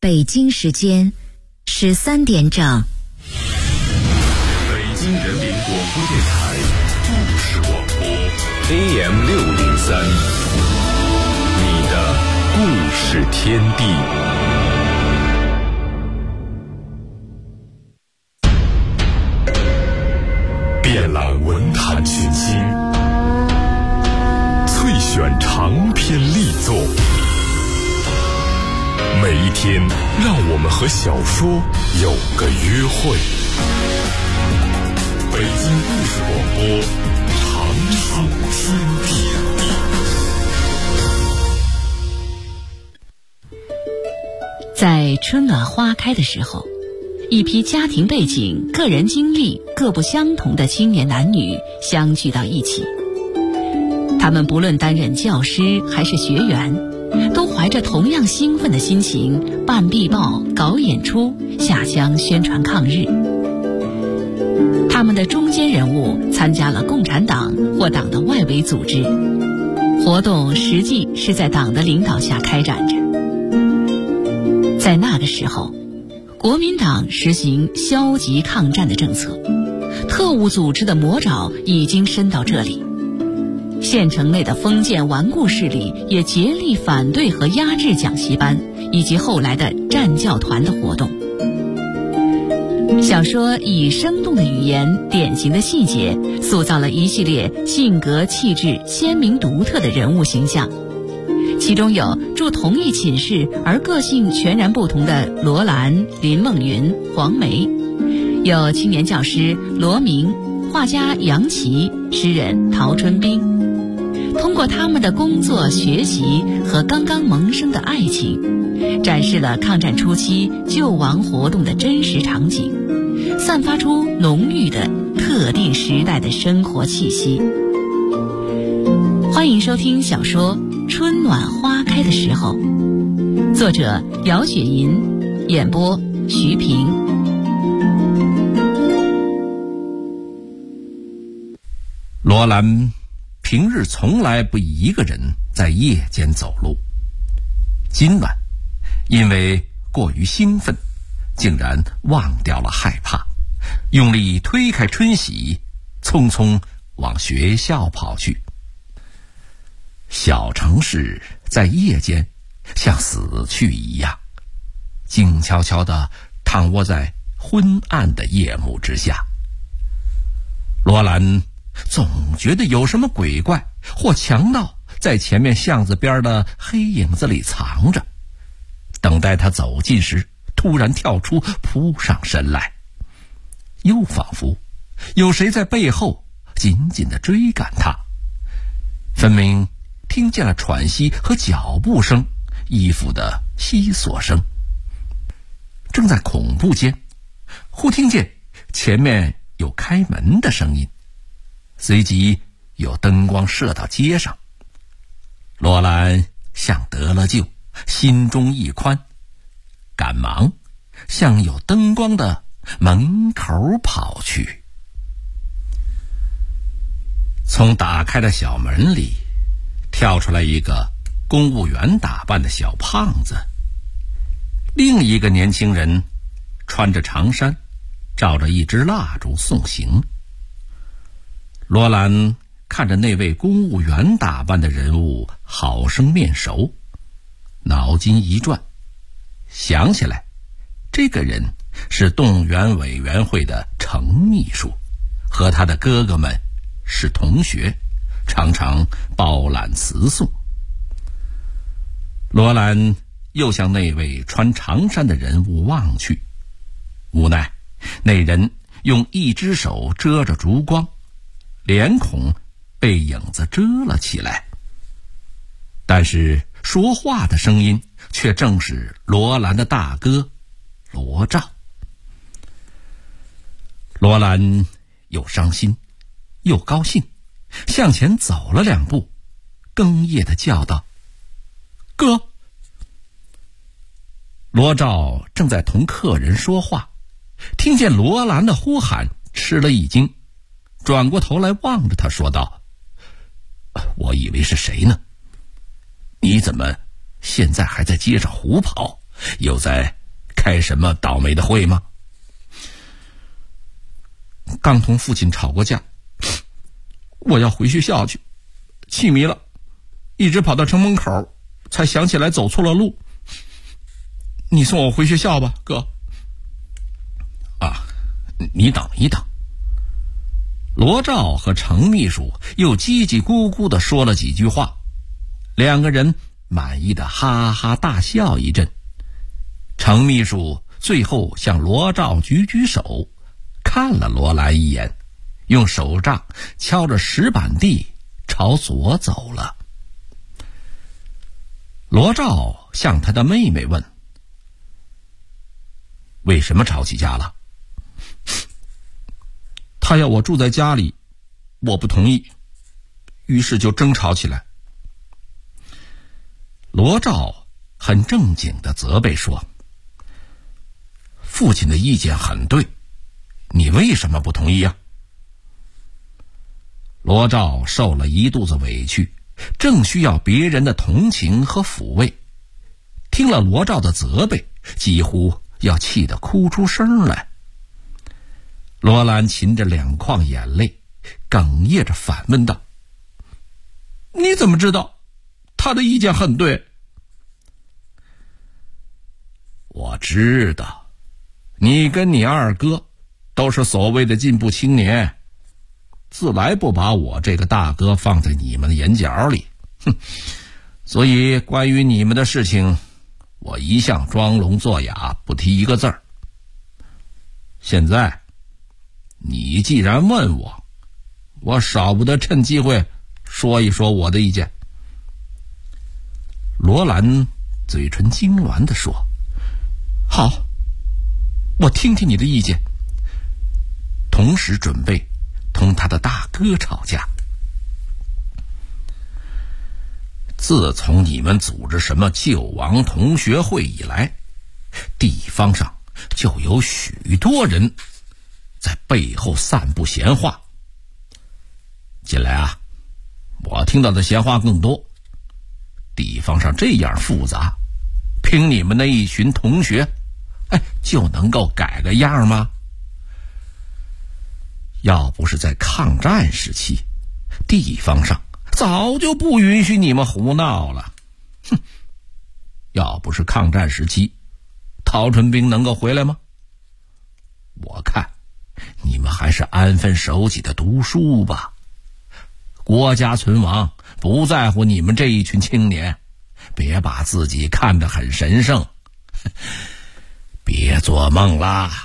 北京时间13点整。 北京人民广播电台故事广播 AM603，你的故事天地。遍览文坛群星，萃选长篇力作。每一天，让我们和小说有个约会。北京故事广播，长寿天地。 在春暖花开的时候，一批家庭背景、个人经历各不相同的青年男女相聚到一起。他们不论担任教师还是学员，都怀着同样兴奋的心情办壁报、搞演出、下乡宣传抗日。他们的中坚人物参加了共产党或党的外围组织，活动实际是在党的领导下开展着。在那个时候，国民党实行消极抗战的政策，特务组织的魔爪已经伸到这里。县城内的封建顽固势力也竭力反对和压制讲习班以及后来的战教团的活动。小说以生动的语言、典型的细节，塑造了一系列性格气质鲜明独特的人物形象。其中有住同一寝室而个性全然不同的罗兰、林梦云、黄梅，有青年教师罗明、画家杨琦、诗人陶春冰。通过他们的工作、学习和刚刚萌生的爱情，展示了抗战初期救亡活动的真实场景，散发出浓郁的特定时代的生活气息。欢迎收听小说《春暖花开的时候》，作者姚雪银，演播徐平。 罗兰平日从来不一个人在夜间走路，今晚因为过于兴奋，竟然忘掉了害怕，用力推开春喜，匆匆往学校跑去。小城市在夜间像死去一样，静悄悄地躺卧在昏暗的夜幕之下。罗兰总觉得有什么鬼怪或强盗在前面巷子边的黑影子里藏着，等待他走近时突然跳出扑上身来，又仿佛有谁在背后紧紧地追赶他。分明听见了喘息和脚步声，衣服的悉索声。正在恐怖间，忽听见前面有开门的声音，随即有灯光射到街上。罗兰像得了救，心中一宽，赶忙向有灯光的门口跑去。从打开的小门里跳出来一个公务员打扮的小胖子，另一个年轻人穿着长衫，照着一支蜡烛送行。罗兰看着那位公务员打扮的人物好生面熟，脑筋一转，想起来这个人是动员委员会的程秘书，和他的哥哥们是同学，常常包揽词颂。罗兰又向那位穿长衫的人物望去，无奈那人用一只手遮着烛光，脸孔被影子遮了起来，但是说话的声音却正是罗兰的大哥罗照。罗兰又伤心又高兴，向前走了2步，哽咽地叫道：“哥！”罗照正在同客人说话，听见罗兰的呼喊，吃了一惊，转过头来望着他说道：“我以为是谁呢？你怎么现在还在街上胡跑， 又在开什么倒霉的会吗？ 刚同父亲吵过架，我要回学校去，气迷了，一直跑到城门口，才想起来走错了路。你送我回学校吧，哥。 啊，你等一等。罗兆和程秘书又叽叽咕咕地说了几句话，两个人满意的哈哈大笑一阵。程秘书最后向罗兆举举手，看了罗兰一眼，用手杖敲着石板地朝左走了。罗兆向他的妹妹问：为什么吵起架了？ 他要我住在家里，我不同意，于是就争吵起来。 罗兆很正经地责备说：父亲的意见很对，你为什么不同意呀？罗兆受了一肚子委屈，正需要别人的同情和抚慰，听了罗兆的责备，几乎要气得哭出声来。罗兰噙着两眶眼泪，哽咽着反问道： 你怎么知道他的意见很对？ 我知道，你跟你二哥都是所谓的进步青年，自来不把我这个大哥放在你们的眼角里，所以关于你们的事情，我一向装聋作哑，不提一个字儿。现在你既然问我，我少不得趁机会说一说我的意见。罗兰嘴唇痉挛地说： 好，我听听你的意见。 同时准备同他的大哥吵架。自从你们组织什么救亡同学会以来，地方上就有许多人在背后散布闲话。近来啊，我听到的闲话更多。地方上这样复杂，凭你们那一群同学，就能够改个样吗？要不是在抗战时期，地方上早就不允许你们胡闹了。要不是抗战时期，陶春兵能够回来吗？我看你们还是安分守己的读书吧。国家存亡不在乎你们这一群青年，别把自己看得很神圣，别做梦啦。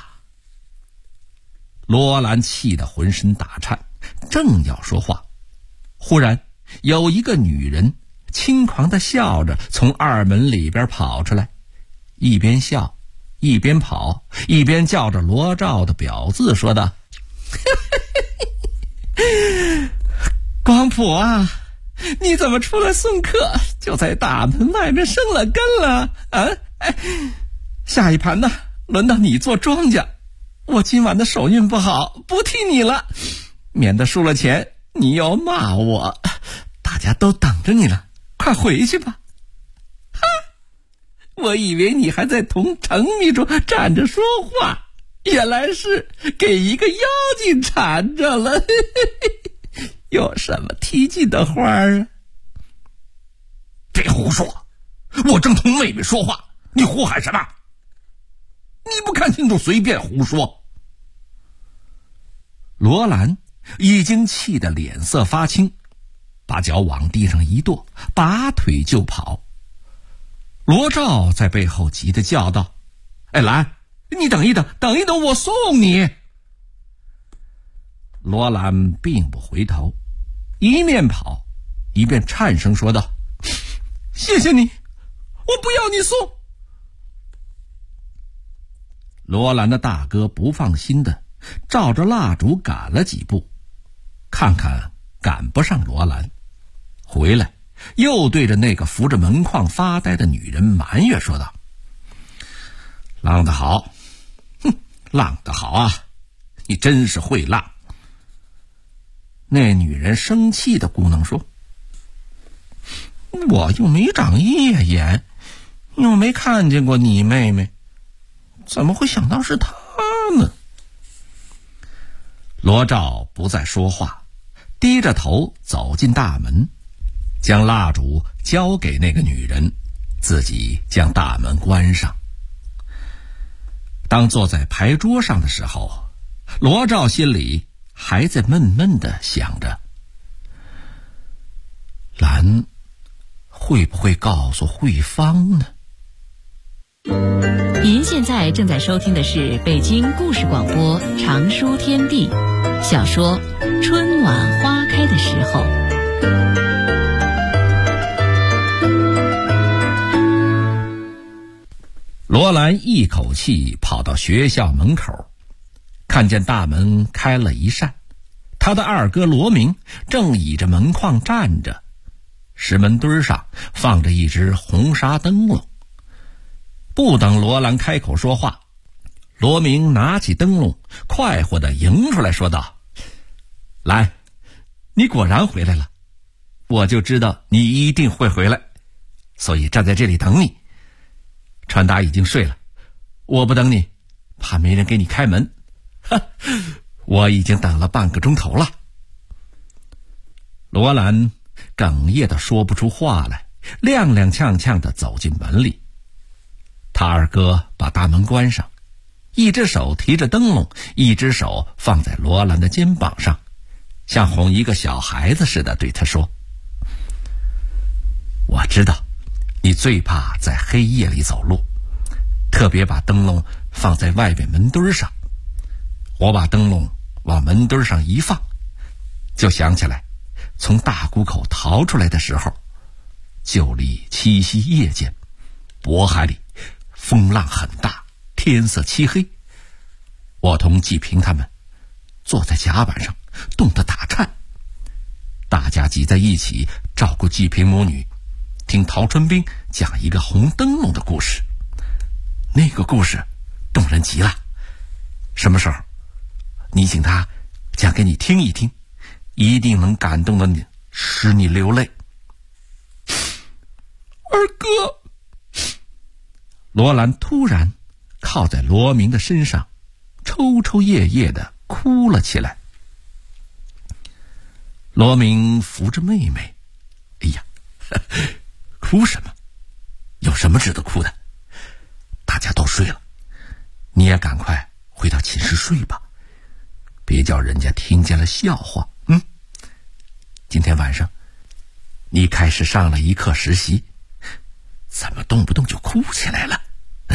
罗兰气得浑身打颤，正要说话，忽然有一个女人轻狂地笑着从二门里边跑出来，一边笑一边跑，一边叫着罗兆的表字说道： 广普啊，你怎么出来送客就在大门外面生了根了啊？下一盘呢，轮到你做庄稼，我今晚的手运不好，不替你了，免得输了钱你又骂我，大家都等着你了，快回去吧。哈，我以为你还在同程秘书站着说话，原来是给一个妖精缠着了。有什么提劲的话啊？ 别胡说，我正同妹妹说话，你胡喊什么？你不看清楚随便胡说。罗兰已经气得脸色发青，把脚往地上一跺，拔腿就跑。罗兆在背后急得叫道：兰，你等一等，等一等，我送你。罗兰并不回头，一面跑一边颤声说道： 谢谢你，我不要你送。 罗兰的大哥不放心的照着蜡烛赶了几步，看看赶不上罗兰，回来又对着那个扶着门框发呆的女人埋怨说道：浪得好，浪得好啊，你真是会浪。那女人生气的咕哝说： 我又没长夜眼， 又没看见过你妹妹，怎么会想到是她呢？ 罗照不再说话，低着头走进大门，将蜡烛交给那个女人，自己将大门关上。当坐在牌桌上的时候，罗照心里还在闷闷地想着，兰会不会告诉慧芳呢？ 您现在正在收听的是北京故事广播长书天地小说《春暖花开的时候》。 罗兰一口气跑到学校门口，看见大门开了一扇，他的二哥罗明正倚着门框站着，石门墩上放着一只红纱灯笼。不等罗兰开口说话，罗明拿起灯笼，快活地迎出来说道：兰，你果然回来了，我就知道你一定会回来，所以站在这里等你。传达已经睡了，我不等你，怕没人给你开门。我已经等了半个钟头了。罗兰哽咽地说不出话来，踉踉跄跄地走进门里。他二哥把大门关上，一只手提着灯笼，一只手放在罗兰的肩膀上，像哄一个小孩子似的对他说：我知道你最怕在黑夜里走路，特别把灯笼放在外面门墩上。我把灯笼往门墩上一放，就想起来从大谷口逃出来的时候，就离七夕夜间，渤海里风浪很大，天色漆黑，我同季平他们坐在甲板上冻得打颤，大家挤在一起照顾季平母女，听陶春冰讲一个红灯笼的故事。那个故事动人极了，什么时候你请他讲给你听一听，一定能感动的你，使你流泪。 二哥， 罗兰突然靠在罗明的身上，抽抽噎噎地哭了起来。罗明扶着妹妹，哎呀，哭什么？有什么值得哭的？大家都睡了，你也赶快回到寝室睡吧，别叫人家听见了笑话。今天晚上你开始上了一课实习，怎么动不动就哭起来了？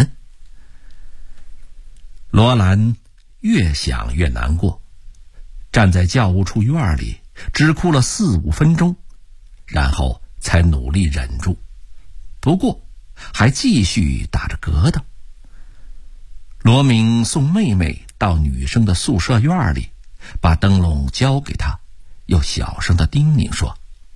罗兰越想越难过，站在教务处院里只哭了4-5分钟，然后才努力忍住，不过还继续打着疙瘩。罗明送妹妹到女生的宿舍院里，把灯笼交给她，又小声地叮咛说：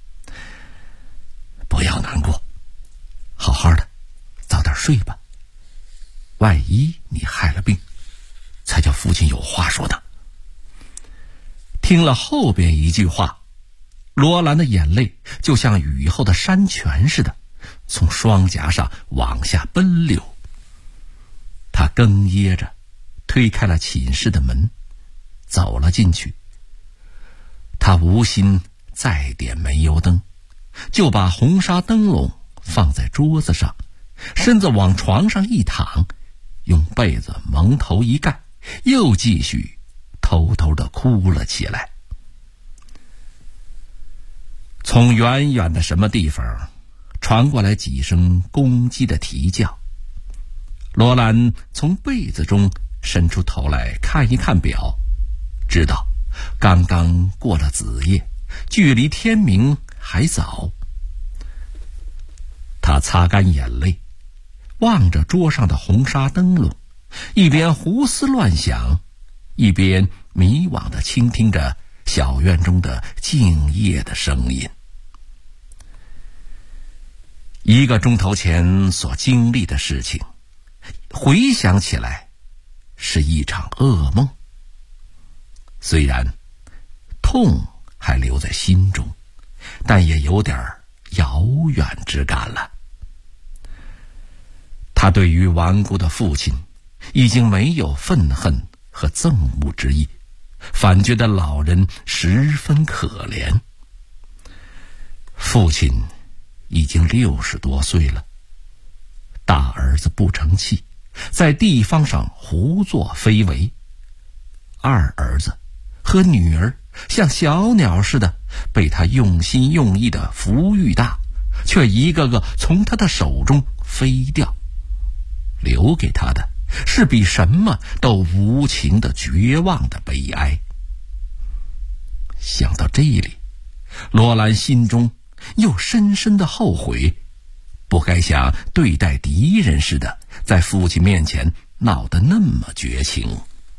不要难过，好好的早点睡吧，万一你害了病，才叫父亲有话说呢。听了后边一句话，罗兰的眼泪就像雨后的山泉似的从双颊上往下奔流。他哽咽着推开了寝室的门，走了进去。他无心再点煤油灯，就把红纱灯笼放在桌子上，身子往床上一躺，用被子蒙头一盖，又继续偷偷地哭了起来。从远远的什么地方传过来几声公鸡的啼叫。罗兰从被子中伸出头来看一看表，知道刚刚过了子夜，距离天明还早。他擦干眼泪，望着桌上的红纱灯笼，一边胡思乱想，一边迷惘地倾听着小院中的静夜的声音。1个钟头前所经历的事情，回想起来是一场噩梦，虽然痛还留在心中，但也有点遥远之感了。 他对于顽固的父亲已经没有愤恨和憎恶之意，反觉得老人十分可怜。父亲已经60多岁了，大儿子不成器，在地方上胡作非为，二儿子和女儿像小鸟似的被他用心用意的抚育大，却一个个从他的手中飞掉，留给他的是比什么都无情的绝望的悲哀。想到这里，罗兰心中又深深的后悔，不该像对待敌人似的在父亲面前闹得那么绝情。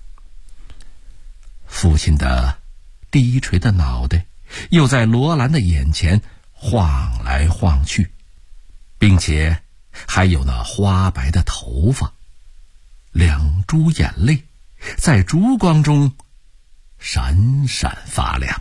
父亲的低垂的脑袋又在罗兰的眼前晃来晃去，并且还有那花白的头发，两珠眼泪在烛光中闪闪发亮。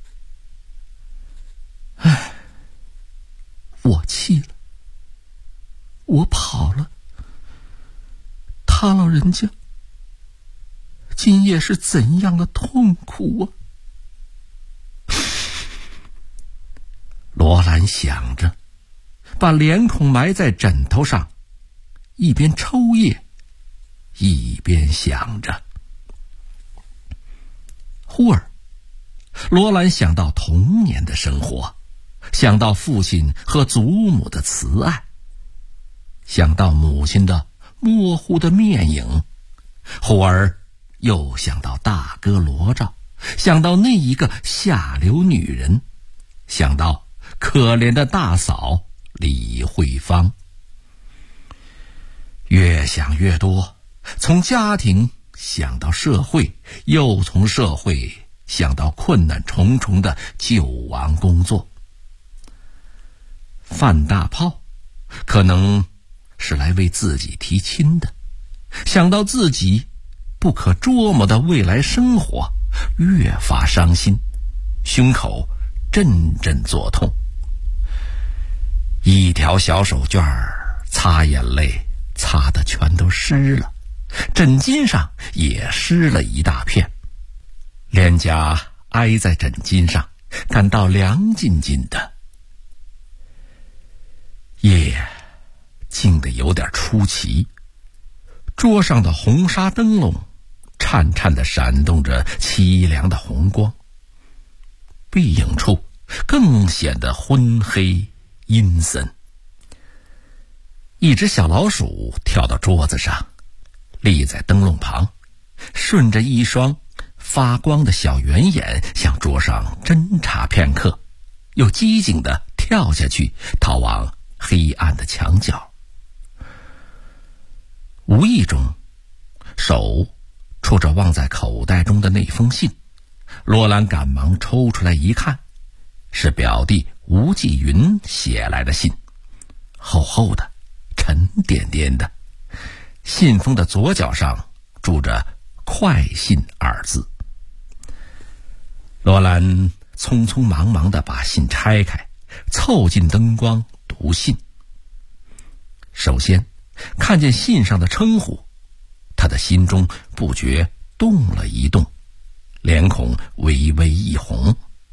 唉，我气了，我跑了，他老人家今夜是怎样的痛苦啊！罗兰想着，把脸孔埋在枕头上，一边抽噎一边想着。忽而罗兰想到童年的生活，想到父亲和祖母的慈爱，想到母亲的模糊的面影，忽而又想到大哥罗兆，想到那一个下流女人，想到可怜的大嫂李慧芳。越想越多，从家庭想到社会，又从社会想到困难重重的救亡工作。范大炮可能是来为自己提亲的，想到自己不可捉摸的未来生活，越发伤心，胸口阵阵作痛。一条小手绢擦眼泪擦得全都湿了，枕巾上也湿了一大片，脸颊挨在枕巾上，感到凉津津的。夜静得有点出奇，桌上的红纱灯笼颤颤地闪动着凄凉的红光，背影处更显得昏黑阴森。一只小老鼠跳到桌子上，立在灯笼旁，顺着一双发光的小圆眼向桌上侦查片刻，又机警地跳下去，逃往黑暗的墙角。无意中，手触着忘在口袋中的那封信，罗兰赶忙抽出来一看，是表弟吴继云写来的信，厚厚的，沉甸甸的，信封的左角上注着快信2字。罗兰匆匆忙忙地把信拆开，凑近灯光读信。首先看见信上的称呼，他的心中不觉动了一动，脸孔微微一红。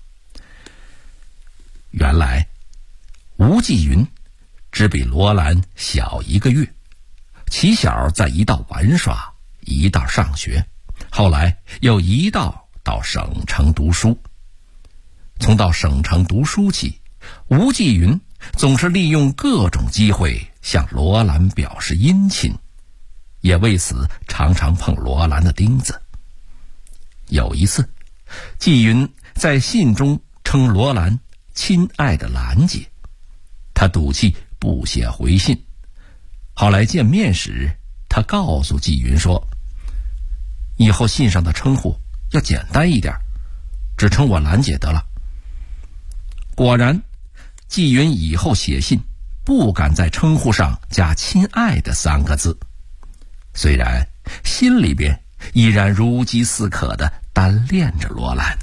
原来吴继云只比罗兰小1个月，起小在一道玩耍，一道上学，后来又一道到省城读书。从到省城读书起，吴继云总是利用各种机会向罗兰表示殷勤，也为此常常碰罗兰的钉子。有一次，纪云在信中称罗兰亲爱的兰姐，他赌气不写回信。后来见面时，他告诉纪云说，以后信上的称呼要简单一点，只称我兰姐得了。果然，纪云以后写信不敢在称呼上加亲爱的3个字，虽然心里边依然如饥似渴地单恋着罗兰。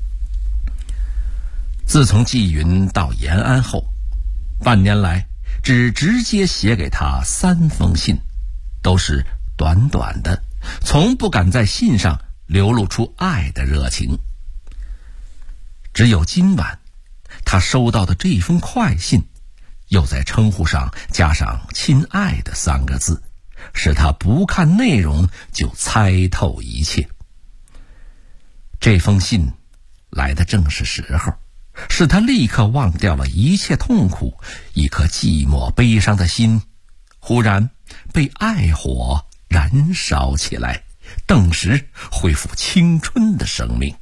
自从纪云到延安后，半年来只直接写给他3封信都是短短的，从不敢在信上流露出爱的热情。只有今晚，他收到的这封快信，又在称呼上加上“亲爱的”3个字，使他不看内容就猜透一切。这封信来的正是时候，使他立刻忘掉了一切痛苦，一颗寂寞悲伤的心忽然被爱火燃烧起来，顿时恢复青春的生命。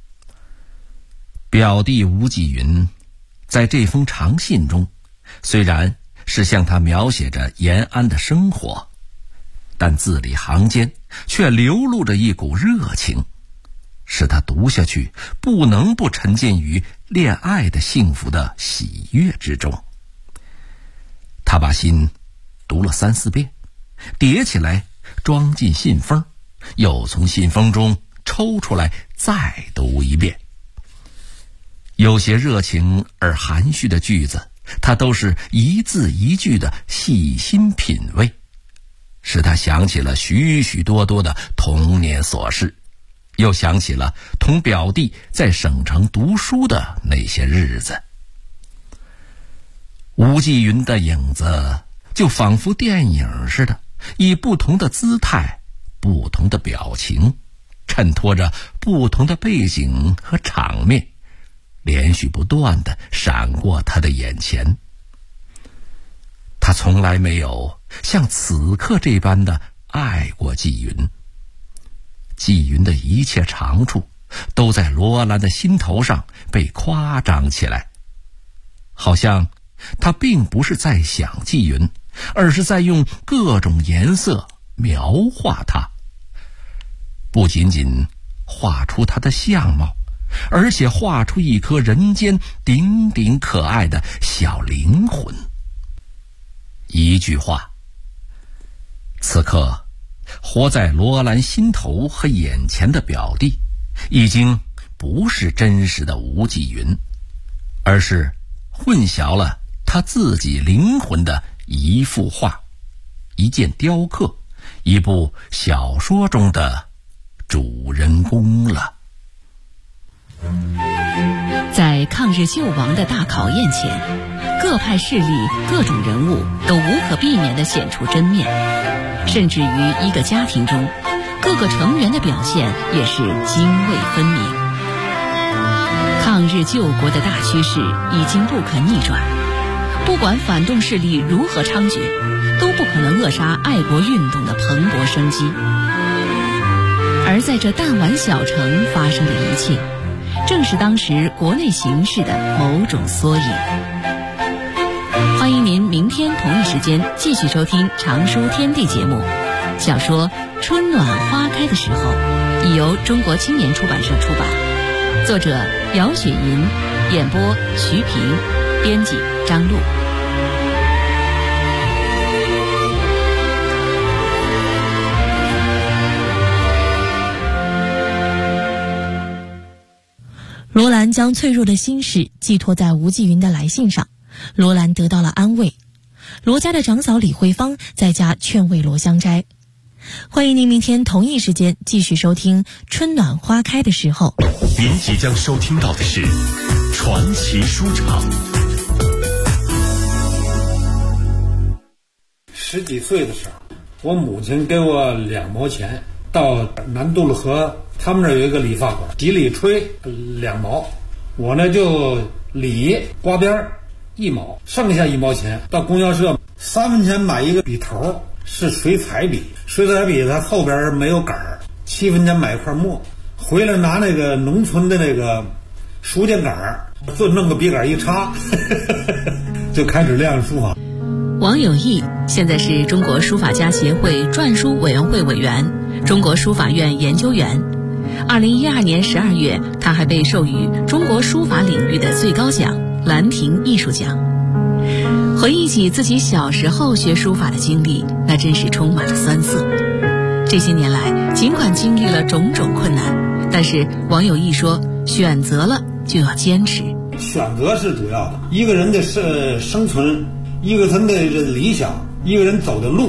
表弟吴继云在这封长信中，虽然是向他描写着延安的生活，但字里行间却流露着一股热情，使他读下去不能不沉浸于恋爱的幸福的喜悦之中。他把信读了3、4遍，叠起来装进信封，又从信封中抽出来再读一遍。有些热情而含蓄的句子，他都是一字一句的细心品味，使他想起了许许多多的童年琐事，又想起了同表弟在省城读书的那些日子。吴继云的影子就仿佛电影似的，以不同的姿态、不同的表情，衬托着不同的背景和场面，连续不断地闪过他的眼前。他从来没有像此刻这般的爱过纪云。纪云的一切长处都在罗兰的心头上被夸张起来，好像他并不是在想纪云，而是在用各种颜色描画他，不仅仅画出他的相貌，而且画出一颗人间顶顶可爱的小灵魂。一句话，此刻活在罗兰心头和眼前的表弟，已经不是真实的吴继云，而是混淆了他自己灵魂的一幅画、一件雕刻、一部小说中的主人公了。 在抗日救亡的大考验前，各派势力、各种人物都无可避免地显出真面，甚至于一个家庭中，各个成员的表现也是泾渭分明。抗日救国的大趋势已经不可逆转，不管反动势力如何猖獗，都不可能扼杀爱国运动的蓬勃生机。而在这弹丸小城发生的一切，正是当时国内形势的某种缩影。欢迎您明天同一时间继续收听《常书天地》节目。小说《春暖花开的时候》已由中国青年出版社出版，作者姚雪银，演播徐平，编辑张璐。 罗兰将脆弱的心事寄托在吴继云的来信上，罗兰得到了安慰。罗家的长嫂李慧芳在家劝慰罗香斋。欢迎您明天同一时间继续收听《春暖花开的时候》。 您即将收听到的是传奇书场。 10几岁的时候，我母亲给我2毛钱，到南渡了河，他们那儿有一个理发馆，几里吹2毛，我呢就理刮边1毛，剩下1毛钱到供销社3分钱买一个笔头，是水彩笔，水彩笔它后边没有杆儿，7分钱买一块墨，回来拿那个农村的那个书架杆儿，就弄个笔杆一插就开始练书法。 王有义现在是中国书法家协会篆书委员会委员，中国书法院研究员。2012年12月，他还被授予中国书法领域的最高奖兰亭艺术奖。回忆起自己小时候学书法的经历，那真是充满了酸涩。这些年来，尽管经历了种种困难，但是王有义说，选择了就要坚持。 选择是主要的，一个人的生存，一个人的理想，一个人走的路，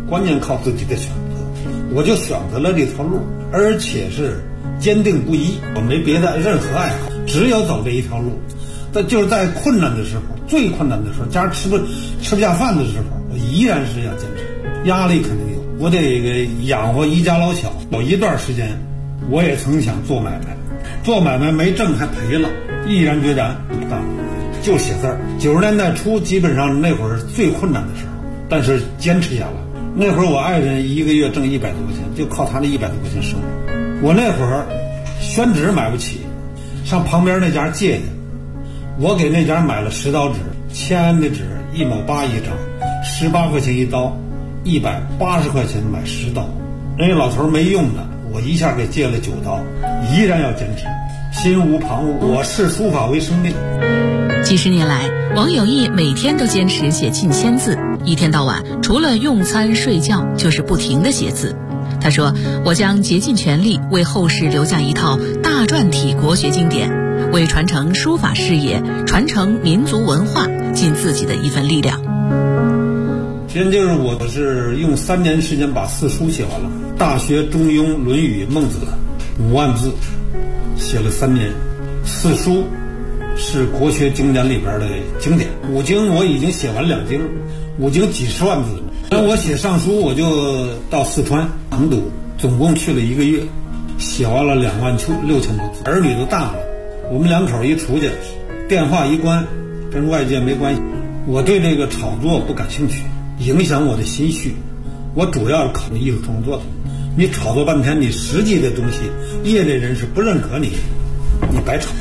关键靠自己的选择。我就选择了这条路，而且是坚定不移，我没别的任何爱好，只有走这一条路。但就是在困难的时候，最困难的时候，家吃不下饭的时候，我依然是要坚持。压力肯定有，我得养活一家老小。有一段时间，我也曾想做买卖，做买卖没挣还赔了，毅然决然不干，就写字儿。90年代初，基本上那会儿最困难的时候，但是坚持下来。那会儿我爱人一个月挣100多块钱，就靠他那100多块钱生活。我那会儿宣纸买不起，上旁边那家借去，我给那家买了10刀纸，签的纸1毛8一张，18块钱一刀，180块钱买10刀。人家老头没用的，我一下给借了9刀，依然要坚持，心无旁骛。我视书法为生命。 几十年来，王有义每天都坚持写近1000字，一天到晚除了用餐睡觉就是不停地写字。他说，我将竭尽全力为后世留下一套大篆体国学经典，为传承书法事业、传承民族文化尽自己的一份力量。 现在就是我是用3年时间把4书写完了，《大学》《中庸》《论语》《孟子》5万字，写了3年。4书是国学经典里边的经典，5经我已经写完2经，5经几十万字。那我写上书，我就到四川成都，总共去了1个月，写完了26000多字。儿女都大了，我们2口一出去，电话一关，跟外界没关系。我对这个炒作不感兴趣，影响我的心绪。我主要是考虑艺术创作的。你炒作半天，你实际的东西，业内人士不认可你，你白炒。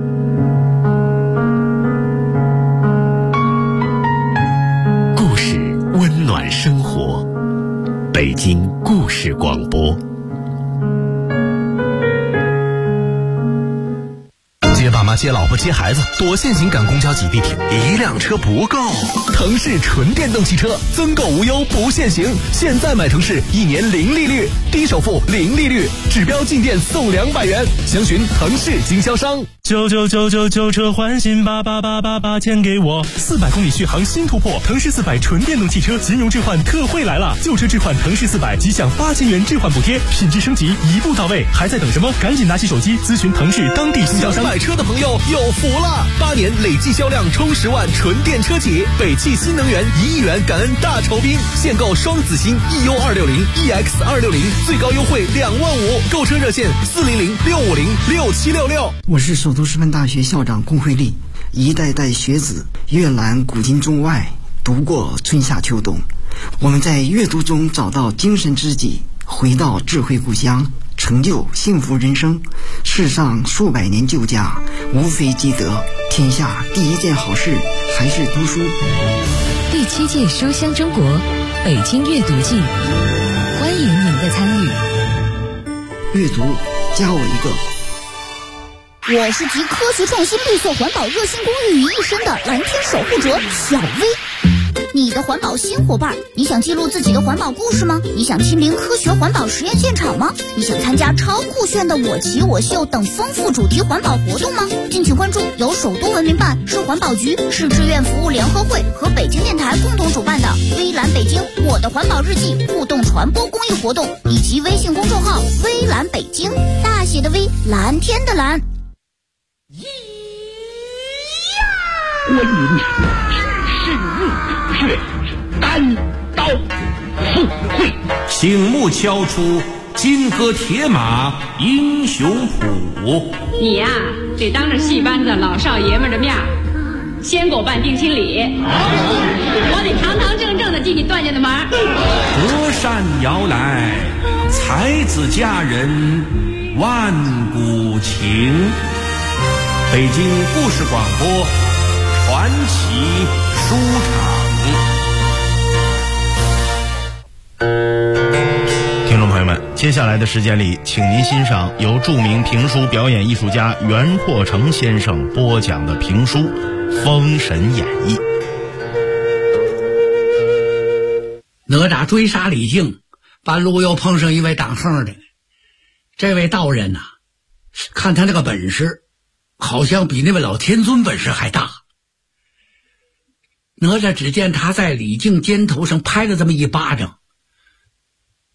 故事温暖生活，北京故事广播。接爸妈、接老婆、接孩子，多限行赶公交挤地铁，1辆车不够。腾势纯电动汽车，增购无忧不限行，现在买腾势1年0利率，低首付0利率，指标进店送200元，详询腾势经销商。 旧车换新，88888钱给我。400公里续航新突破，腾势400纯电动汽车金融置换特惠来了，旧车置换腾势400即享8000元置换补贴，品质升级一步到位，还在等什么？赶紧拿起手机咨询腾势当地经销商。 买车的朋友有福了，8年累计销量冲10万，纯电车企，北汽新能源1亿元感恩大酬宾，现购双子星 EU260、EX260，最高优惠2万5，购车热线400-650-6766。 我是首都师范大学校长龚慧丽，一代代学子阅览古今中外，读过春夏秋冬，我们在阅读中找到精神知己，回到智慧故乡，成就幸福人生。世上数百年旧家，无非积德，天下第一件好事还是读书。 第7届书香中国北京阅读季，欢迎您的参与。 阅读加我一个。 我是集科学创新、绿色环保、热心公益于一身的蓝天守护者小薇。你的环保新伙伴，你想记录自己的环保故事吗？你想亲临科学环保实验现场吗？你想参加超酷炫的我骑我秀等丰富主题环保活动吗？敬请关注由首都文明办、市环保局、市志愿服务联合会和北京电台共同主办的微蓝北京我的环保日记互动传播公益活动，以及微信公众号微蓝北京，大写的微，蓝天的蓝。 观音是日月单刀赴会， 醒目敲出金戈铁马英雄谱。 你呀，得当着戏班子老少爷们的面，先给我办定亲礼，我得堂堂正正的进你段家的门。 隔山摇来，才子佳人万古情。北京故事广播传奇书场。 听众朋友们，接下来的时间里，请您欣赏由著名评书表演艺术家袁阔成先生播讲的评书《封神演义》。 哪吒追杀李靖，半路又碰上一位当横的，这位道人呐，看他那个本事，好像比那位老天尊本事还大。哪吒只见他在李靖肩头上拍了这么一巴掌，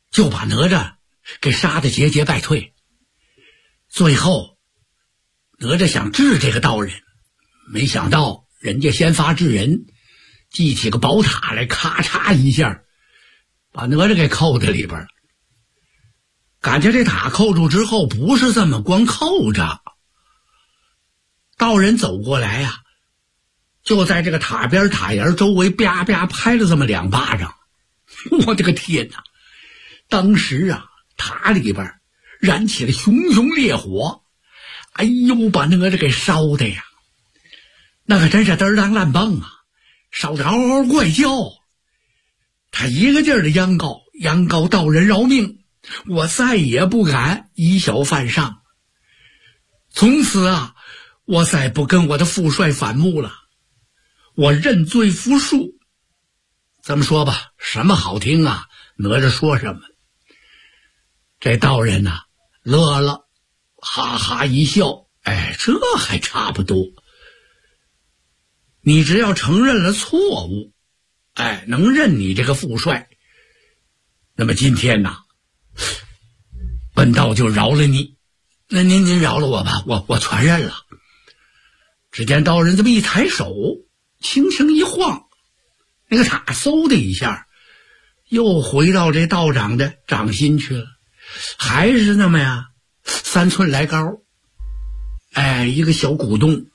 就把哪吒给杀得节节败退。最后哪吒想治这个道人，没想到人家先发制人，记起个宝塔来，咔嚓一下把哪吒给扣在里边了。感觉这塔扣住之后，不是这么光扣着，道人走过来呀，就在这个塔边塔沿周围啪啪拍了这么2巴掌。我的个天哪！当时啊，塔里边燃起了熊熊烈火，哎呦，把哪吒给烧的呀，那可真是嘚儿当烂棒啊，烧得嗷嗷怪叫。他一个劲儿的央告道人饶命，我再也不敢以小犯上。从此啊，我再不跟我的父帅反目了，我认罪服恕。这么说吧，什么好听啊，哪吒说什么。这道人呐，乐了，哈哈一笑，这还差不多。你只要承认了错误，能认你这个父帅，那么今天呐，本道就饶了你。那您饶了我吧，我全认了。只见道人这么一抬手，轻轻一晃，那个塔嗖的一下又回到这道长的掌心去了，还是那么呀3寸来高，一个小古洞。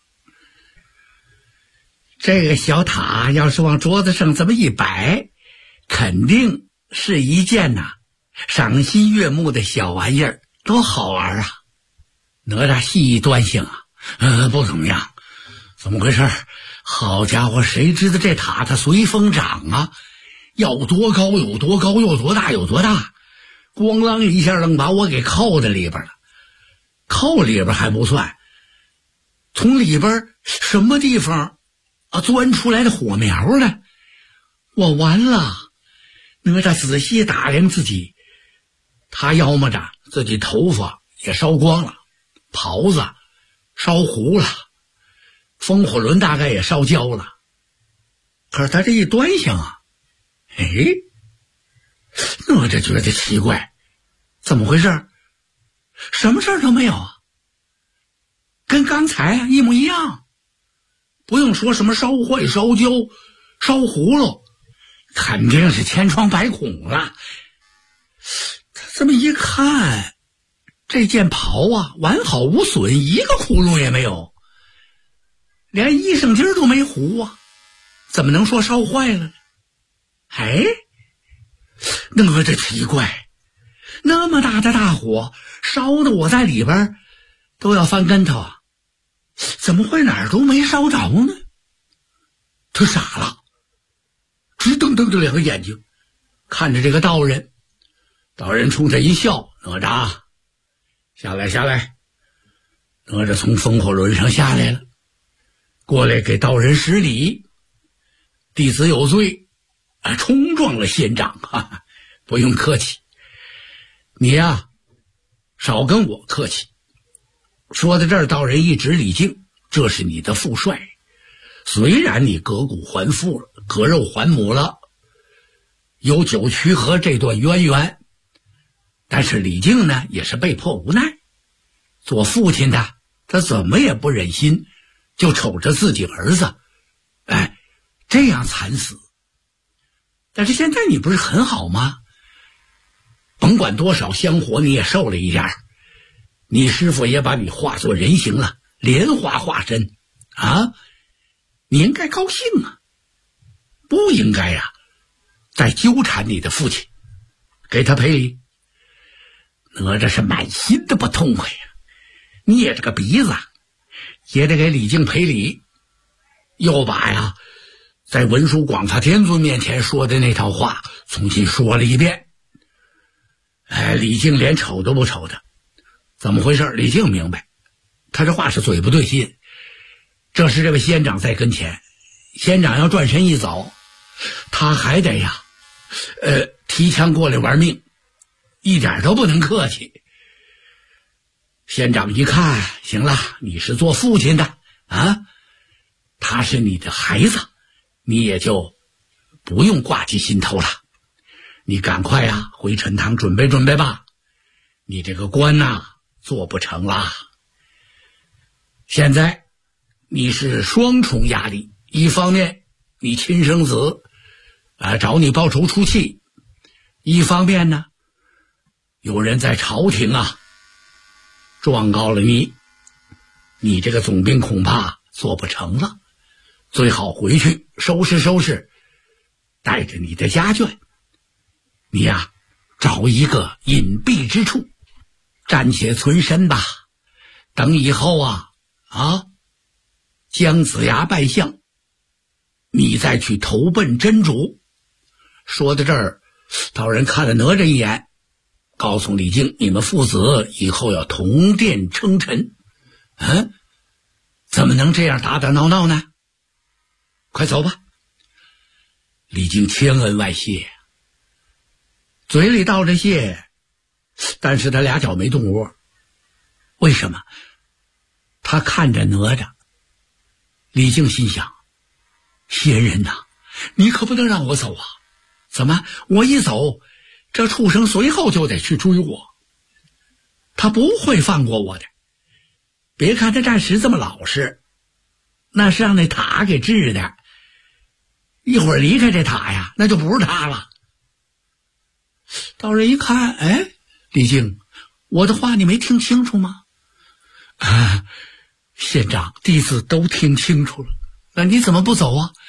这个小塔要是往桌子上这么一摆，肯定是一件赏心悦目的小玩意儿，多好玩啊。哪吒细一端详啊，不怎么样。怎么回事？好家伙，谁知道这塔它随风长啊，要多高有多高，有多大有多大，咣啷一下能把我给扣在里边了。扣里边还不算，从里边什么地方钻出来的火苗呢？我完了。哪吒仔细打量自己，他要么着自己头发也烧光了，袍子烧糊了，风火轮大概也烧焦了。可是他这一端详啊，哪吒觉得奇怪，怎么回事？什么事儿都没有啊，跟刚才一模一样。不用说什么烧坏、烧焦、烧糊了，肯定是千疮百孔了。他这么一看，这件袍啊完好无损，一个窟窿也没有，连衣裳筋都没糊啊，怎么能说烧坏了呢？哪吒奇怪，那么大的大火烧得我在里边都要翻跟头啊，怎么会哪儿都没烧着呢？他傻了，直瞪瞪着2个眼睛看着这个道人。道人冲他一笑，哪吒下来。哪吒从风火轮上下来了，过来给道人施礼。弟子有罪，冲撞了仙长，不用客气。你呀，少跟我客气。说到这儿，道人一指李靖，这是你的父帅。虽然你割骨还父了，割肉还母了，有九曲河这段渊源，但是李靖呢，也是被迫无奈。做父亲的，他怎么也不忍心就瞅着自己儿子这样惨死。但是现在你不是很好吗？甭管多少香火你也受了一点，你师父也把你化作人形了，莲花化身你应该高兴啊，不应该再纠缠你的父亲，给他赔礼。哪吒是满心的不痛快捏着个鼻子也得给李靖赔礼，又把在文殊广法天尊面前说的那套话重新说了一遍。李靖连瞅都不瞅他，怎么回事？李靖明白，他这话是嘴不对心。这是这位仙长在跟前，仙长要转身一走，他还得提枪过来玩命，一点都不能客气。仙长一看，行了，你是做父亲的他是你的孩子，你也就不用挂记心头了。 你赶快啊回陈堂准备准备吧，你这个官呐做不成啦。现在你是双重压力，一方面你亲生子找你报仇出气，一方面呢有人在朝廷啊状告了你，你这个总兵恐怕做不成了，最好回去收拾收拾，带着你的家眷，你呀找一个隐蔽之处暂且存身吧，等以后姜子牙拜相，你再去投奔真主。说到这儿，道人看了哪吒一眼，告诉李靖，你们父子以后要同殿称臣。怎么能这样打打闹闹呢？快走吧。李靖千恩万谢，嘴里道着谢，但是他俩脚没动窝。为什么？他看着哪吒。李靖心想，仙人呐，你可不能让我走啊！怎么我一走，这畜生随后就得去追我，他不会放过我的。别看他暂时这么老实，那是让那塔给治的，一会儿离开这塔呀，那就不是他了。道人一看，李靖，我的话你没听清楚吗？县长弟子都听清楚了，那你怎么不走啊？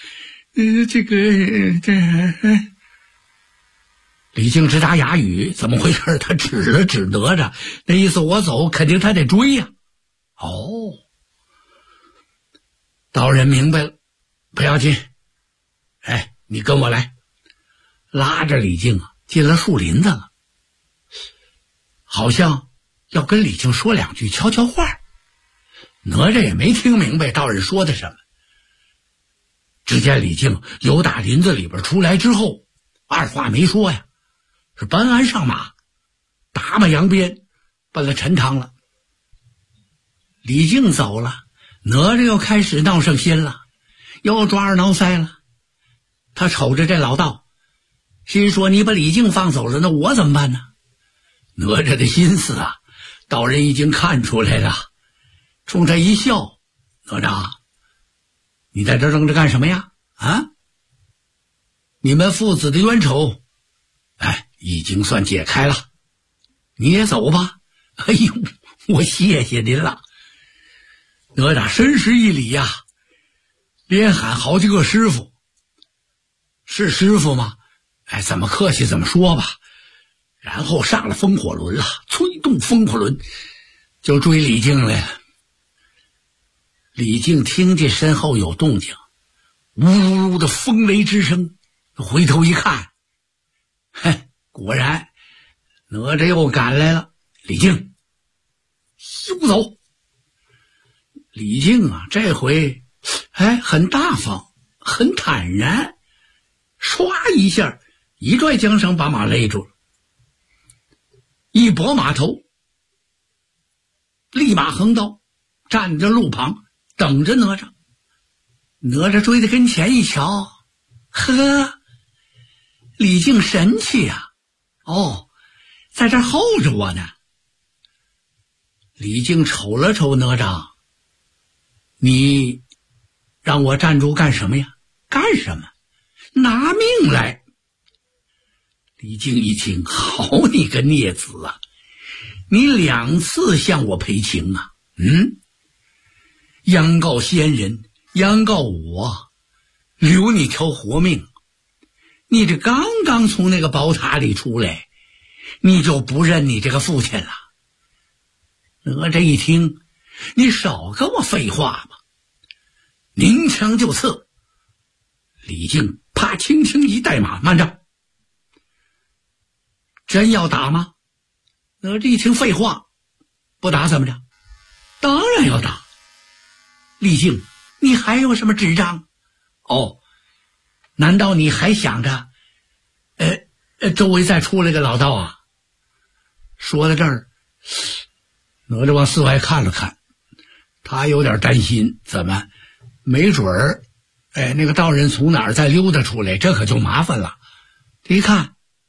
李靖直打哑语，怎么回事？他指了指哪吒，那意思我走肯定他得追呀。道人明白了，不要紧，你跟我来。拉着李靖进了树林子了，好像要跟李靖说两句悄悄话。哪吒也没听明白道人说的什么。只见李靖由打林子里边出来之后，二话没说呀，是搬鞍上马，打马扬鞭，奔了陈堂了。李靖走了，哪吒又开始闹上心了，又抓耳挠腮了。他瞅着这老道，心说你把李靖放走了，那我怎么办呢？哪吒的心思道人已经看出来了，冲他一笑，哪吒，你在这愣着干什么呀？你们父子的冤仇已经算解开了，你也走吧。我谢谢您了。哪吒深施一礼呀，连喊好几个师傅。是师傅吗？怎么客气怎么说吧。然后上了风火轮了，催动风火轮就追李靖来了。李靖听见身后有动静，呜呜的风雷之声，回头一看，果然哪吒又赶来了。李靖休走。李靖这回很大方，很坦然，唰一下一拽缰绳把马勒住了，一拨马头，立马横刀，站在路旁等着哪吒。哪吒追到跟前一瞧，李靖神气啊！在这候着我呢。李靖瞅了瞅哪吒，你让我站住干什么呀？干什么？拿命来！李靖一听，好你个孽子啊！你2次向我赔情啊！央告仙人，央告我，留你条活命。你这刚刚从那个宝塔里出来，你就不认你这个父亲了？哪吒一听，你少跟我废话吧！拧枪就刺。李靖啪轻轻一带马，慢着，真要打吗？哪吒一听，废话，不打怎么着？当然要打。李靖，你还有什么执仗？难道你还想着周围再出来个老道啊？说到这儿，哪吒往四外看了看，他有点担心，怎么没准儿那个道人从哪儿再溜达出来，这可就麻烦了。一看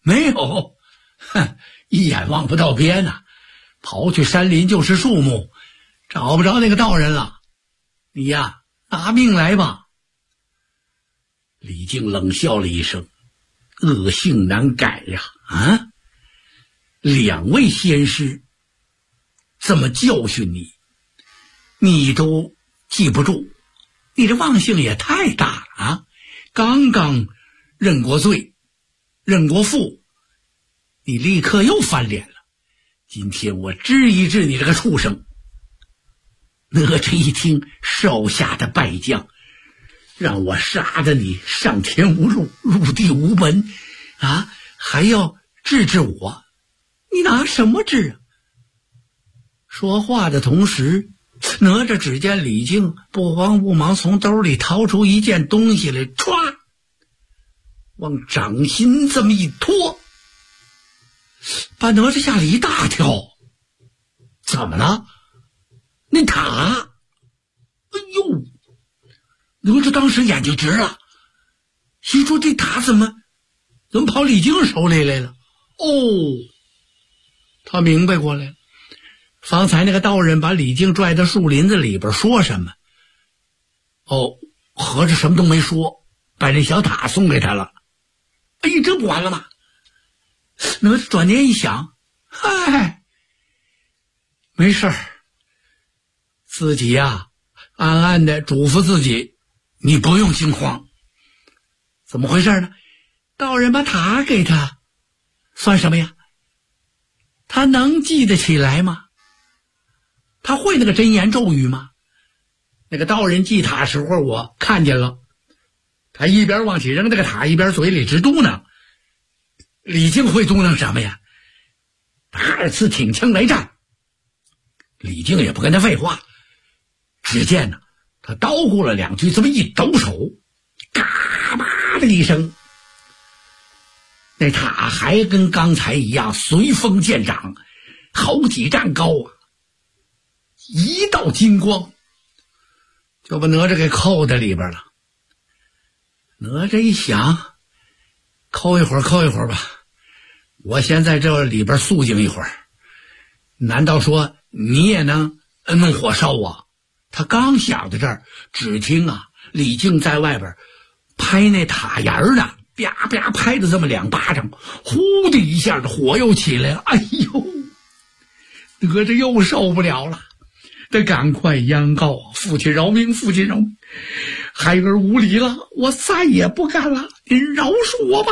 没有，一眼望不到边呐，刨去山林就是树木，找不着那个道人了。你呀，拿命来吧。李靖冷笑了一声，恶性难改呀！啊，两位仙师这么教训你，你都记不住，你这忘性也太大了啊！刚刚认过罪，认过负，你立刻又翻脸了。今天我治一治你这个畜生！哪吒一听，手下的败将，让我杀得你上天无路，入地无门啊！还要治我，你拿什么治啊？说话的同时，哪吒只见李靖不慌不忙从兜里掏出一件东西来，歘，往掌心这么一拖，把哪吒吓了一大跳。怎么了？那塔！哎呦！哪吒当时眼睛直了，心说这塔怎么跑李靖手里来了？哦，他明白过来了。方才那个道人把李靖拽到树林子里边说什么？哦，合着什么都没说，把这小塔送给他了。哎呀，这不完了吗？哪吒转念一想，嗨，没事儿，自己呀，暗暗的嘱咐自己，你不用惊慌。怎么回事呢？道人把塔给他，算什么呀？他能记得起来吗？他会那个真言咒语吗？那个道人祭塔时候我看见了，他一边往起扔这个塔，一边嘴里直嘟囔。李靖会嘟囔什么呀？他二次挺枪来战，李靖也不跟他废话。只见呢，他叨咕了两句，这么一抖手，嘎巴的一声，那塔还跟刚才一样随风渐长，好几丈高啊！一道金光就把哪吒给扣在里边了。哪吒一想，扣一会儿吧，我先在这里边肃静一会儿。难道说你也能弄火烧我？他刚想到这儿，只听啊，李靖在外边拍那塔沿呢，啪啪拍的这么两巴掌，呼的一下，火又起来了。哎呦，哪吒又受不了了，得赶快央告父亲饶命，父亲饶命，孩儿无礼了，我再也不干了，您饶恕我吧。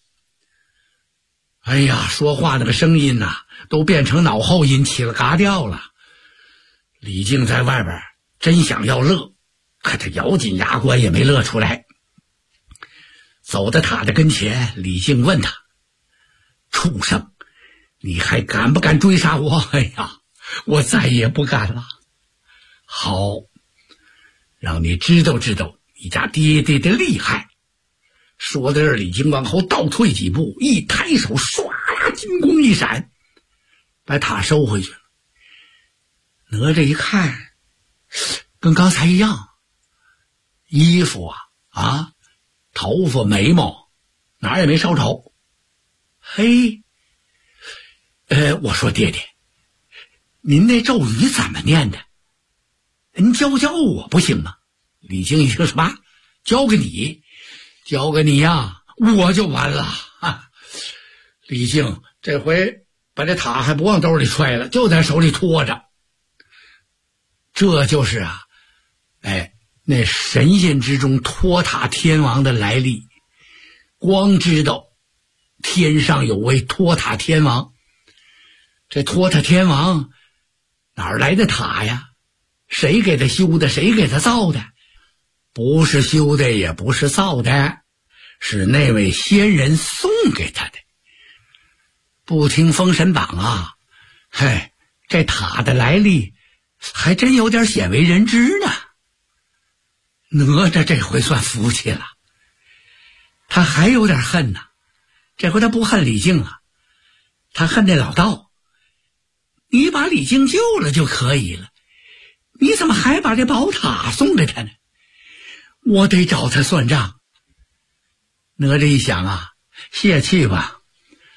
哎呀，说话那个声音呐，都变成脑后音，起了嘎调了。李靖在外边真想要乐，可他咬紧牙关也没乐出来。走到塔的跟前，李靖问他：畜生，你还敢不敢追杀我？哎呀，我再也不敢了。好，让你知道知道你家爹爹的厉害。说到这儿，李靖往后倒退几步，一抬手，唰啦，金光一闪，把塔收回去了。哪吒一看，跟刚才一样，衣服啊，头发眉毛哪儿也没烧着。嘿，我说爹爹，您那咒语怎么念的？您教我不行吗？李靖一听，什么？教给你呀，我就完了啊！李靖这回把这塔还不往兜里揣了，就在手里托着。这就是那神仙之中托塔天王的来历。光知道天上有位托塔天王，这托塔天王哪儿来的塔呀？谁给他修的？谁给他造的？不是修的，也不是造的，是那位仙人送给他的。不听封神榜啊，这塔的来历还真有点鲜为人知呢。哪吒这回算服气了，他还有点恨呢。这回他不恨李靖啊，他恨那老道。你把李靖救了就可以了，你怎么还把这宝塔送给他呢？我得找他算账。哪吒一想啊，泄气吧，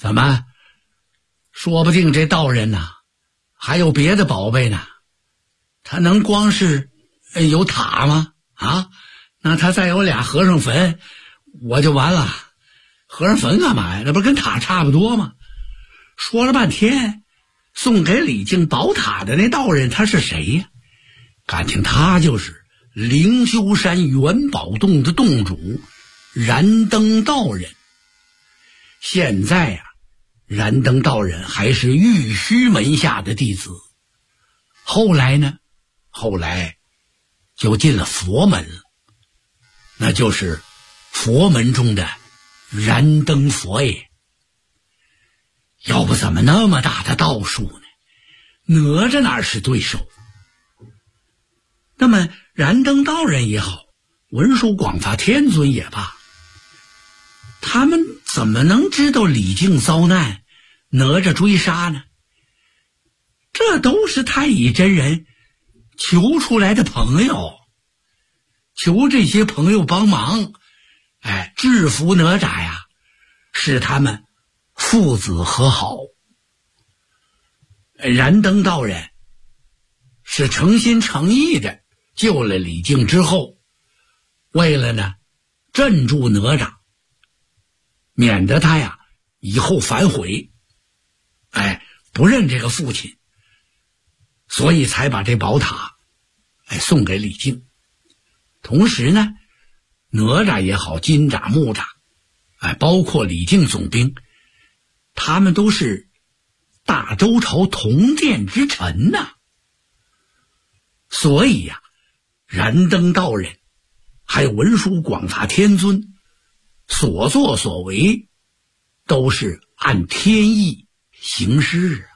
怎么？说不定这道人呐，还有别的宝贝呢。他能光是有塔吗？啊，那他再有俩和尚坟，我就完了。和尚坟干嘛呀？那不跟塔差不多吗？说了半天，送给李靖宝塔的那道人他是谁呀？感情他就是灵鹫山元宝洞的洞主燃灯道人。现在呀，燃灯道人还是玉虚门下的弟子。后来呢？后来就进了佛门了，那就是佛门中的燃灯佛爷。要不怎么那么大的道术呢？哪吒哪是对手？那么燃灯道人也好，文殊广法天尊也罢，他们怎么能知道李靖遭难，哪吒追杀呢？这都是太乙真人求出来的朋友，求这些朋友帮忙，制服哪吒呀，使他们父子和好。燃灯道人是诚心诚意的救了李靖之后，为了呢镇住哪吒，免得他呀以后反悔，不认这个父亲，所以才把这宝塔送给李靖。同时呢，哪吒也好，金吒、木吒，包括李靖总兵，他们都是大周朝铜殿之臣呐。所以呀，燃灯道人还有文殊广法天尊所作所为都是按天意行事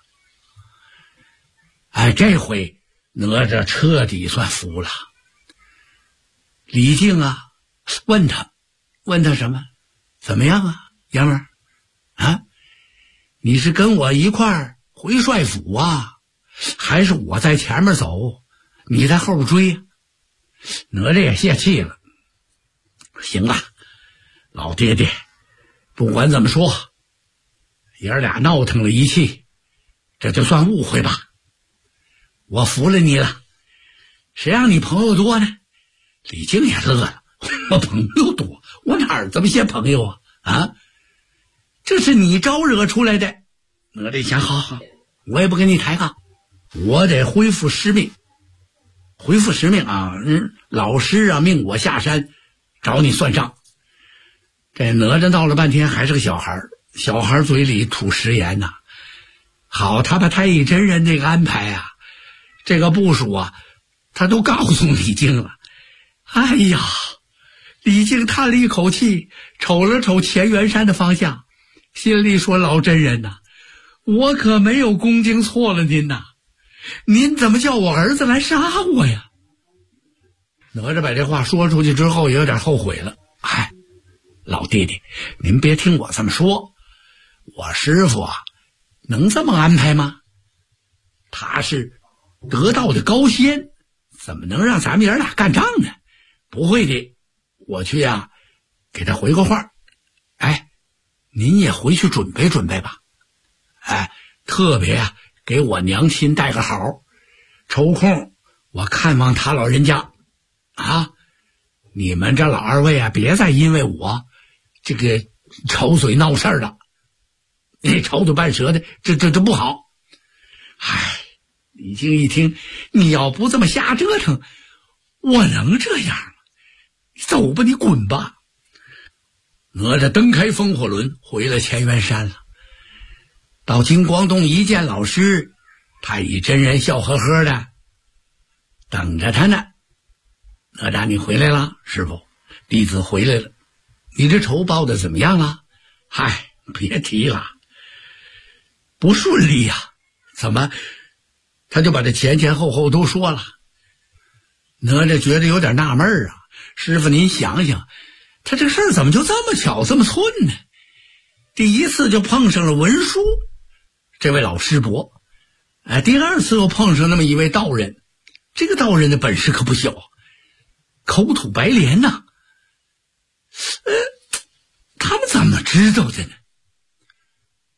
啊。这回哪吒彻底算服了。李靖啊，问他什么？怎么样啊，爷们儿啊？你是跟我一块儿回帅府啊，还是我在前面走，你在后边追啊？哪吒也泄气了。行了，老爹爹，不管怎么说，爷儿俩闹腾了一气，这就算误会吧。我服了你了，谁让你朋友多呢？李靖也乐了，我朋友多，我哪儿这么些朋友啊？啊，这是你招惹出来的。哪吒想，好，我也不跟你抬杠，我得恢复师命啊！老师啊，命我下山找你算账。这哪吒闹了半天还是个小孩嘴里吐实言呐。好，他把太乙真人这个安排啊，这个部署啊，他都告诉李靖了。哎呀，李靖叹了一口气，瞅了瞅乾元山的方向，心里说：老真人呐，我可没有恭敬错了您呐，您怎么叫我儿子来杀我呀？哪吒把这话说出去之后也有点后悔了。老弟弟，您别听我这么说，我师父啊能这么安排吗？他是得道的高仙，怎么能让咱们爷俩干仗呢？不会的，我去啊给他回个话，您也回去准备准备吧。特别啊给我娘亲带个好，抽空我看望他老人家啊。你们这老二位啊，别再因为我这个吵嘴闹事儿了，吵嘴拌舌的，这不好。李靖一听，你要不这么瞎折腾，我能这样吗？你走吧，你滚吧。哪吒蹬开风火轮回了乾元山了。到金光洞一见老师，太乙真人笑呵呵的等着他呢。哪吒，你回来了？师父，弟子回来了。你这仇报的怎么样了？别提了，不顺利呀。怎么？他就把这前后都说了。哪吒觉得有点纳闷啊，师父您想想，他这事儿怎么就这么巧这么寸呢？第一次就碰上了文殊这位老师伯，第二次又碰上那么一位道人，这个道人的本事可不小，口吐白莲呐。他们怎么知道的呢？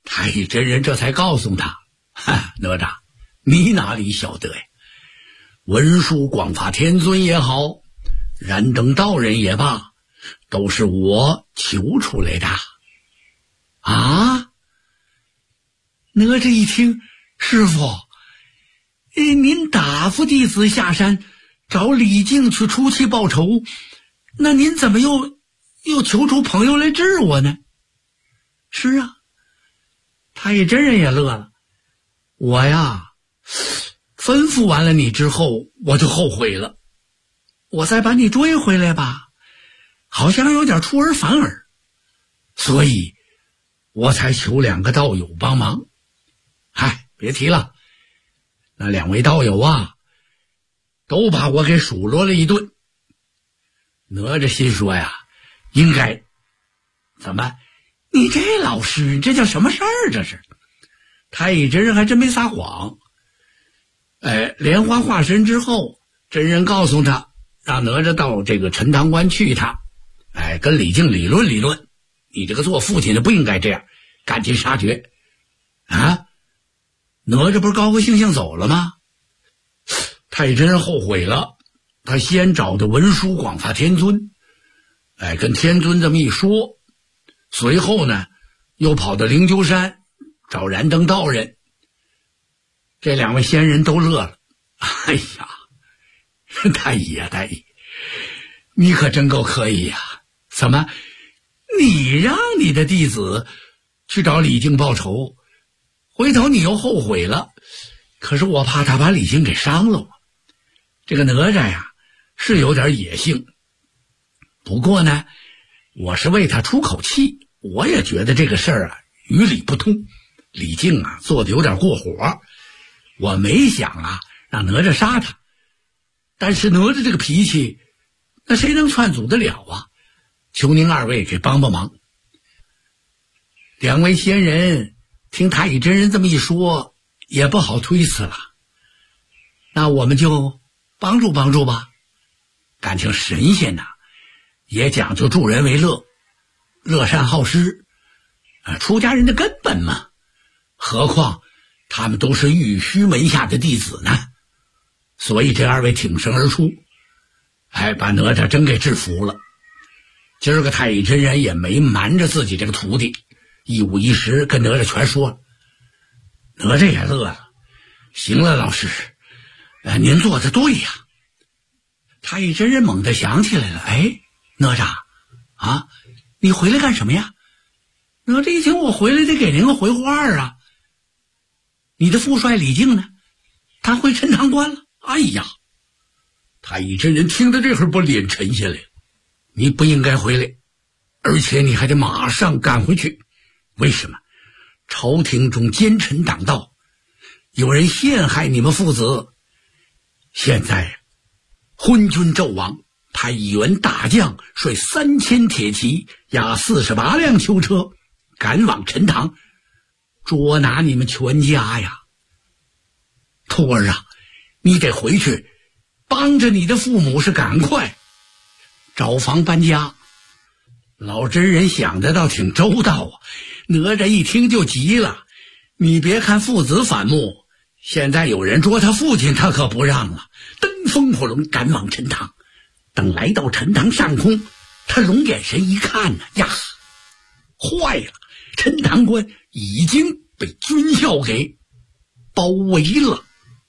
太乙真人这才告诉他：哪吒，你哪里晓得呀？文殊广法天尊也好，燃灯道人也罢，都是我求出来的。啊！哪吒一听，师傅，您答复弟子下山找李靖去出气报仇，那您怎么又求出朋友来治我呢？是啊，太乙真人也乐了。我呀，吩咐完了你之后，我就后悔了。我再把你追回来吧，好像有点出尔反尔，所以我才求2个道友帮忙。别提了，那2位道友啊，都把我给数落了一顿。哪吒心说呀，应该，怎么，你这老师这叫什么事儿？这是太乙真人还真没撒谎。莲花化身之后，真人告诉他，让哪吒到这个陈塘关去一趟，跟李靖理论理论，你这个做父亲的不应该这样，赶尽杀绝啊！哪吒不是高高兴兴走了吗？太乙真人后悔了，他先找的文殊广法天尊，跟天尊这么一说，随后呢，又跑到灵鹫山找燃灯道人。这2位仙人都乐了。哎呀，太乙呀，太乙，你可真够可以呀！怎么，你让你的弟子去找李靖报仇，回头你又后悔了？可是我怕他把李靖给伤了。这个哪吒呀，是有点野性，不过呢，我是为他出口气。我也觉得这个事儿啊，于理不通。李靖啊，做的有点过火，我没想啊让哪吒杀他，但是哪吒这个脾气，那谁能劝阻得了啊？求您2位给帮帮忙。2位仙人听太乙真人这么一说，也不好推辞了。那我们就帮助帮助吧。感情神仙呐，也讲究助人为乐，乐善好施，出家人的根本嘛。何况他们都是玉虚门下的弟子呢。所以这2位挺身而出，把哪吒真给制服了。今儿个太乙真人也没瞒着自己这个徒弟，一五一十跟哪吒全说了。哪吒也乐了，行了，老师，您做的对呀。太乙真人猛地想起来了，哪吒啊，你回来干什么呀？哪吒一听，我回来得给您个回话啊。你的父帅李靖呢？他回陈塘关了。哎呀，太乙真人听到这会儿，把脸沉下来了。你不应该回来，而且你还得马上赶回去。为什么？朝廷中奸臣党道，有人陷害你们父子。现在昏君纣王派1员大将率3000铁骑，押48辆囚车，赶往陈塘，捉拿你们全家呀。徒儿啊，你得回去帮着你的父母，是赶快找房搬家。老真人想的倒挺周到啊。哪吒一听就急了，你别看父子反目，现在有人捉他父亲，他可不让了。登风火龙赶往陈塘，等来到陈塘上空，他龙眼神一看呢，呀，坏了，陈塘关已经被军校给包围了。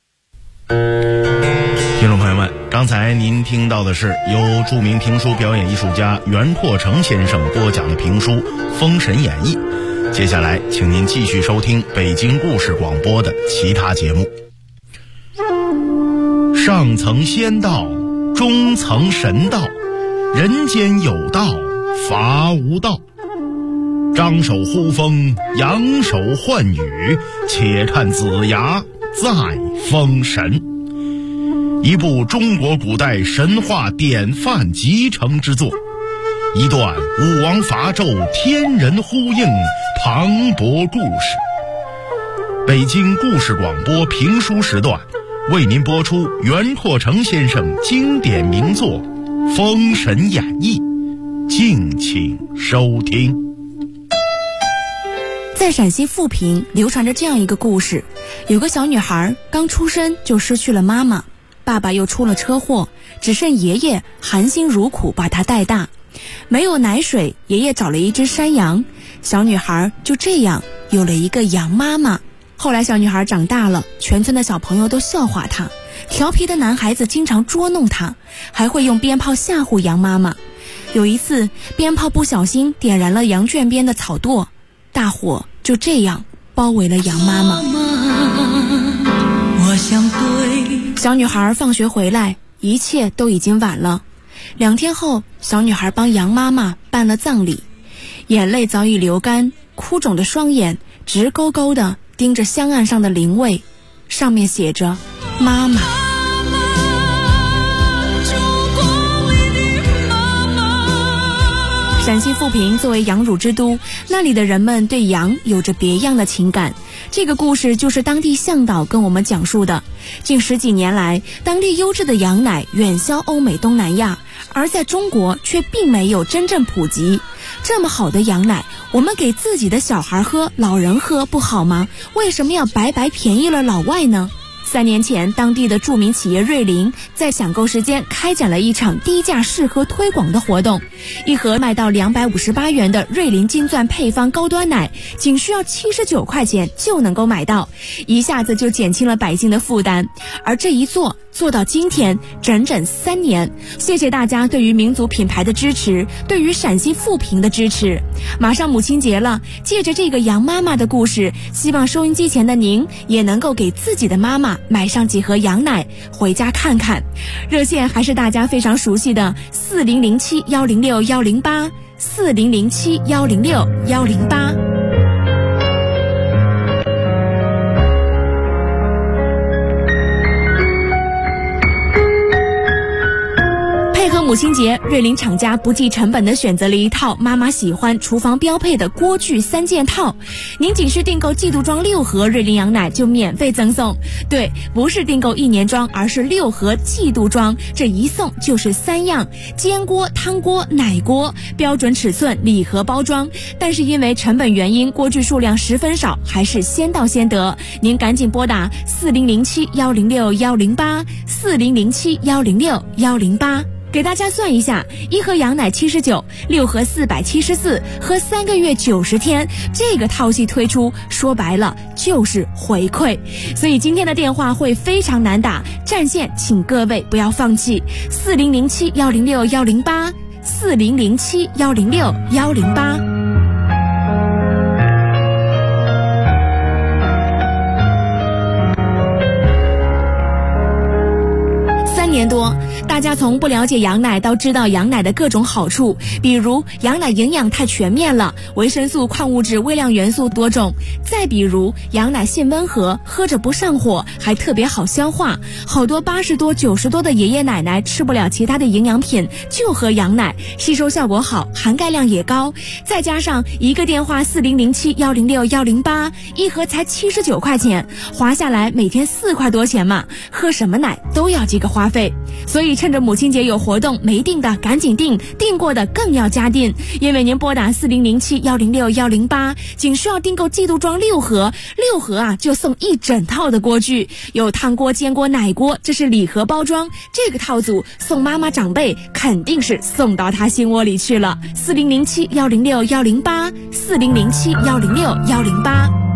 听众朋友们，刚才您听到的是由著名评书表演艺术家袁阔成先生播讲的评书《封神演义》。接下来请您继续收听北京故事广播的其他节目。上层仙道，中层神道，人间有道，伐无道。张手呼风，扬手唤雨，且看子牙在封神。一部中国古代神话典范集成之作，一段武王伐纣天人呼应磅礴故事。北京故事广播评书时段为您播出袁阔成先生经典名作《封神演义》，敬请收听。 在陕西富平流传着这样一个故事，有个小女孩刚出生就失去了妈妈，爸爸又出了车祸，只剩爷爷含辛茹苦把她带大。没有奶水，爷爷找了一只山羊，小女孩就这样有了一个羊妈妈。后来小女孩长大了，全村的小朋友都笑话她，调皮的男孩子经常捉弄她，还会用鞭炮吓唬羊妈妈。有一次，鞭炮不小心点燃了羊圈边的草垛，大火就这样包围了羊妈妈。我想对小女孩放学回来，一切都已经晚了。2天后，小女孩帮羊妈妈办了葬礼，眼泪早已流干，哭肿的双眼直勾勾地盯着香案上的灵位，上面写着妈妈。陕西富平作为羊乳之都，那里的人们对羊有着别样的情感。这个故事就是当地向导跟我们讲述的。近10几年来，当地优质的羊奶远销欧美东南亚，而在中国却并没有真正普及。这么好的羊奶，我们给自己的小孩喝、老人喝不好吗？为什么要白白便宜了老外呢？3年前，当地的著名企业瑞麟在抢购时间开展了一场低价试喝推广的活动，一盒卖到258元的瑞麟金钻配方高端奶，仅需要79块钱就能够买到，一下子就减轻了百姓的负担。而这一做到今天，整整3年。谢谢大家对于民族品牌的支持，对于陕西富平的支持。马上母亲节了，借着这个羊妈妈的故事，希望收音机前的您也能够给自己的妈妈买上几盒羊奶回家看看。热线还是大家非常熟悉的4007106108 4007106108。配合母亲节，瑞麟厂家不计成本地选择了一套妈妈喜欢、厨房标配的锅具3件套。您仅需订购季度装6盒瑞麟羊奶就免费赠送。对，不是订购1年装，而是6盒季度装，这一送就是3样：煎锅、汤锅、奶锅，标准尺寸礼盒包装。但是因为成本原因，锅具数量十分少，还是先到先得。您赶紧拨打4007106108 4007106108。给大家算一下，1盒羊奶79，6盒474，喝3个月90天，这个套系推出，说白了就是回馈。所以今天的电话会非常难打，占线请各位不要放弃，4007106108 4007106108。3年多，大家从不了解羊奶到知道羊奶的各种好处，比如羊奶营养太全面了，维生素、矿物质、微量元素多种；再比如羊奶性温和，喝着不上火，还特别好消化。好多80多、90多的爷爷奶奶吃不了其他的营养品，就喝羊奶，吸收效果好，含钙量也高。再加上一个电话4007106108，一盒才79块钱，划下来每天4块多钱嘛，喝什么奶都要这个花费。所以趁着母亲节有活动，没订的赶紧订，订过的更要加订，因为您拨打4007106108，仅需要订购季度装6盒，6盒啊就送1整套的锅具，有汤锅、煎锅、奶锅，这是礼盒包装。这个套组送妈妈长辈，肯定是送到她心窝里去了。4007106108 4007106108。